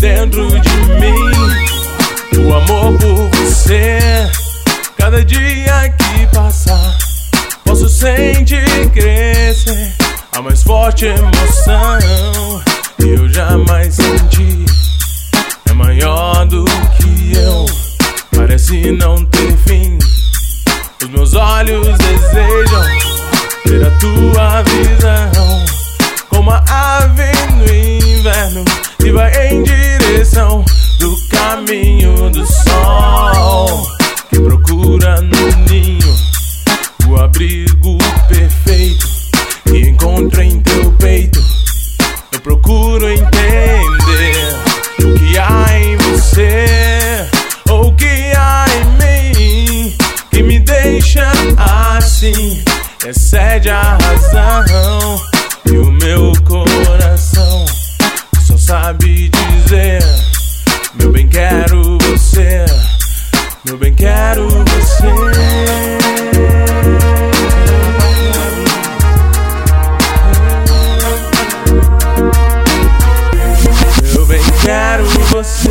dentro de mim, o amor por você. Cada dia que passar, posso sentir crescer a mais forte emoção que eu jamais senti. É maior do que eu, parece não ter fim. Os meus olhos desejam ter a tua visão, como a ave no inverno que vai em direção do caminho do sol, que procura no ninho o abrigo perfeito que encontra em teu peito. Eu procuro entender o que há em você, ou o que há em mim, que me deixa assim. Excede a razão e o meu coração só sabe dizer: meu bem, quero você, meu bem, quero você. Meu bem, quero você.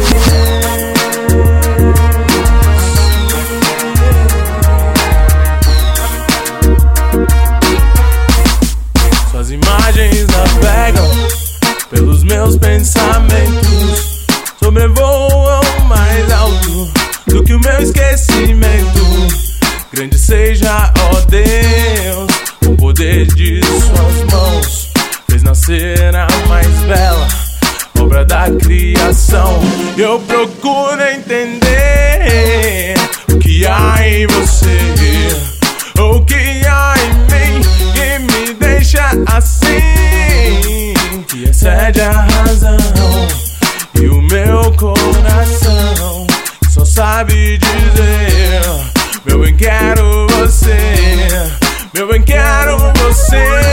Suas imagens navegam pelos meus pensamentos, sobrevoam mais alto do que o meu esquecimento. Grande seja, ó Deus, o poder de suas mãos fez nascer a mais bela obra da criação. Eu procuro entender o que há em você, o que há em mim, que me deixa assim, que excede a razão e o meu coração só sabe dizer: meu bem, quero você, meu bem, quero você.